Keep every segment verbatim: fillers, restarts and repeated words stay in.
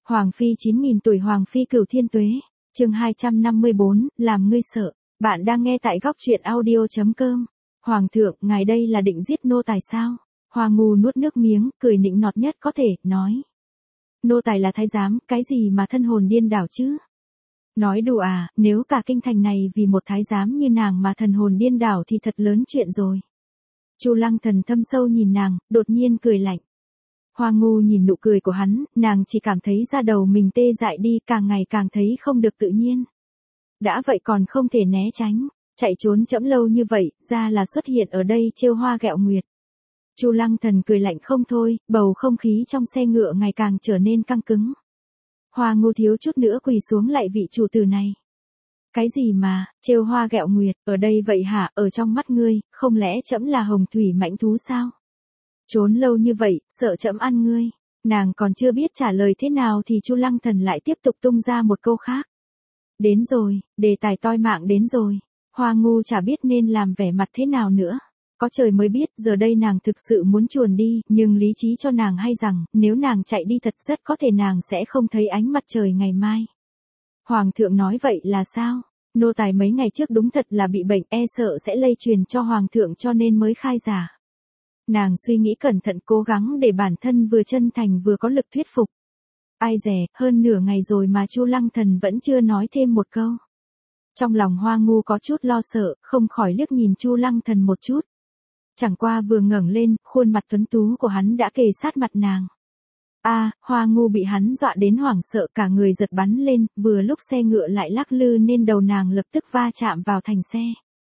Hoàng phi chín nghìn tuổi Hoàng phi cửu thiên tuế, chương hai trăm năm mươi bốn, làm ngươi sợ. Bạn đang nghe tại góc truyện audio chấm com. Hoàng thượng, ngài đây là định giết nô tài sao? Hoa Ngu nuốt nước miếng, cười nịnh nọt nhất có thể, nói. Nô tài là thái giám, cái gì mà thân hồn điên đảo chứ? Nói đùa à, nếu cả kinh thành này vì một thái giám như nàng mà thần hồn điên đảo thì thật lớn chuyện rồi. Chu Lăng Thần thâm sâu nhìn nàng, đột nhiên cười lạnh. Hoa Ngu nhìn nụ cười của hắn, nàng chỉ cảm thấy da đầu mình tê dại đi, càng ngày càng thấy không được tự nhiên. Đã vậy còn không thể né tránh, chạy trốn chẫm lâu như vậy, ra là xuất hiện ở đây trêu hoa ghẹo nguyệt. Chu Lăng Thần cười lạnh không thôi, bầu không khí trong xe ngựa ngày càng trở nên căng cứng. Hoa Ngu thiếu chút nữa quỳ xuống lại vị chủ tử này. Cái gì mà, trêu hoa ghẹo nguyệt, ở đây vậy hả, ở trong mắt ngươi, không lẽ trẫm là hồng thủy mãnh thú sao? Trốn lâu như vậy, sợ trẫm ăn ngươi. Nàng còn chưa biết trả lời thế nào thì Chu Lăng Thần lại tiếp tục tung ra một câu khác. Đến rồi, đề tài toi mạng đến rồi. Hoa Ngu chả biết nên làm vẻ mặt thế nào nữa. Có trời mới biết, giờ đây nàng thực sự muốn chuồn đi, nhưng lý trí cho nàng hay rằng, nếu nàng chạy đi thật rất có thể nàng sẽ không thấy ánh mặt trời ngày mai. Hoàng thượng nói vậy là sao? Nô tài mấy ngày trước đúng thật là bị bệnh, e sợ sẽ lây truyền cho hoàng thượng cho nên mới khai giả. Nàng suy nghĩ cẩn thận cố gắng để bản thân vừa chân thành vừa có lực thuyết phục. Ai dè, hơn nửa ngày rồi mà Chu Lăng Thần vẫn chưa nói thêm một câu. Trong lòng Hoa Ngu có chút lo sợ, không khỏi liếc nhìn Chu Lăng Thần một chút. Chẳng qua vừa ngẩng lên, khuôn mặt tuấn tú của hắn đã kề sát mặt nàng. A, à, Hoa Ngu bị hắn dọa đến hoảng sợ cả người giật bắn lên, vừa lúc xe ngựa lại lắc lư nên đầu nàng lập tức va chạm vào thành xe.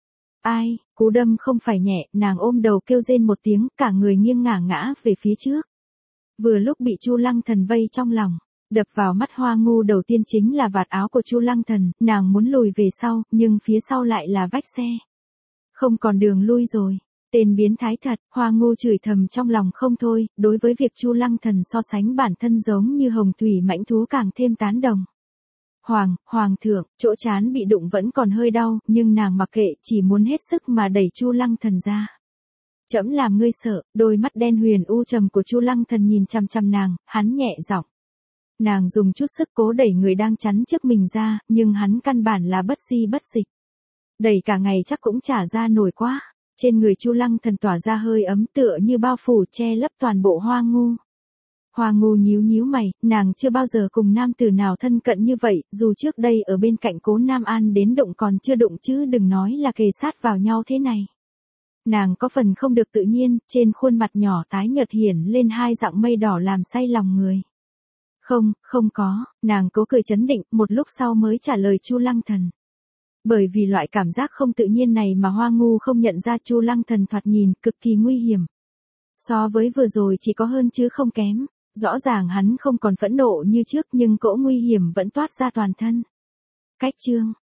Ai, cú đâm không phải nhẹ, nàng ôm đầu kêu rên một tiếng, cả người nghiêng ngả ngã về phía trước. Vừa lúc bị Chu Lăng Thần vây trong lòng, đập vào mắt Hoa Ngu đầu tiên chính là vạt áo của Chu Lăng Thần, nàng muốn lùi về sau, nhưng phía sau lại là vách xe. Không còn đường lui rồi, tên biến thái thật, Hoa Ngu chửi thầm trong lòng không thôi, đối với việc Chu Lăng Thần so sánh bản thân giống như hồng thủy mãnh thú càng thêm tán đồng. Hoàng, Hoàng thượng, chỗ trán bị đụng vẫn còn hơi đau, nhưng nàng mặc kệ, chỉ muốn hết sức mà đẩy Chu Lăng Thần ra. Trẫm làm ngươi sợ, đôi mắt đen huyền u trầm của Chu Lăng Thần nhìn chằm chằm nàng, hắn nhẹ giọng. Nàng dùng chút sức cố đẩy người đang chắn trước mình ra, nhưng hắn căn bản là bất di bất dịch. Đẩy cả ngày chắc cũng chả ra nổi quá. Trên người Chu Lăng Thần tỏa ra hơi ấm tựa như bao phủ che lấp toàn bộ Hoa Ngu. Hoa Ngu nhíu nhíu mày, nàng chưa bao giờ cùng nam tử nào thân cận như vậy, dù trước đây ở bên cạnh Cố Nam An đến đụng còn chưa đụng chứ đừng nói là kề sát vào nhau thế này. Nàng có phần không được tự nhiên, trên khuôn mặt nhỏ tái nhợt hiển lên hai dặng mây đỏ làm say lòng người. Không, không có, nàng cố cười chấn định, một lúc sau mới trả lời Chu Lăng Thần. Bởi vì loại cảm giác không tự nhiên này mà Hoa Ngu không nhận ra Chu Lăng Thần thoạt nhìn cực kỳ nguy hiểm. So với vừa rồi chỉ có hơn chứ không kém. Rõ ràng hắn không còn phẫn nộ như trước nhưng cỗ nguy hiểm vẫn toát ra toàn thân. Cách chương,